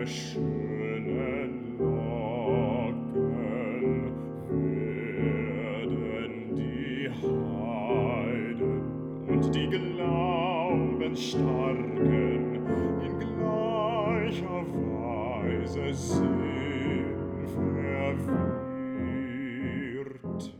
schönen Locken werden die Heiden und die Glaubensstarken in gleicher Weise sehn verwirrt.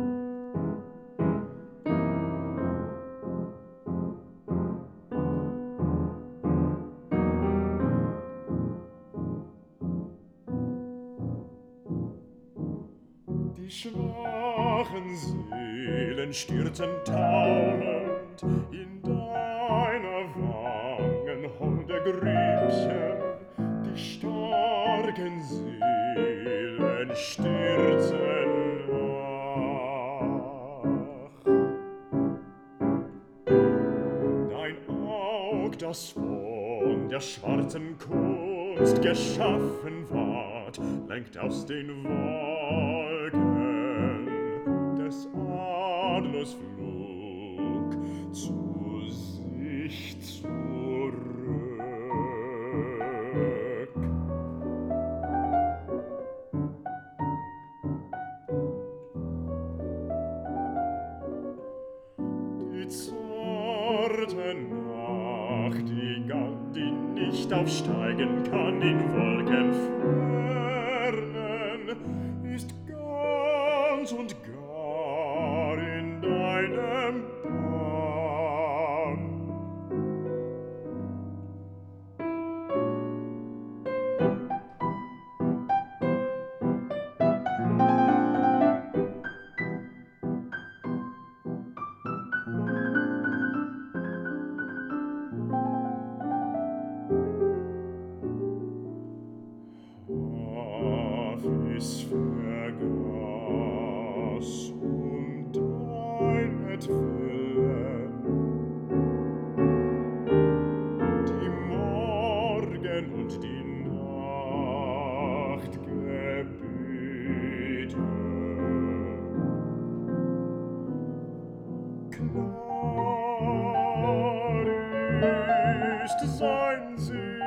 Die schwachen Seelen stürzen taumend in deiner Wangen holde Grübchen. Die starken Seelen stürzen nach. Dein Aug, das von der schwarzen Kunst geschaffen ward, lenkt aus den Wolken des Adlers Flug zu sich zurück. Die zarte Nacht, die nicht aufsteigen kann in Wolkenfernen, ist ganz und gar in deinem Bann. Es vergaß deinetwillen die Morgen und die Nachtgebete. Klar ist sein Sinn,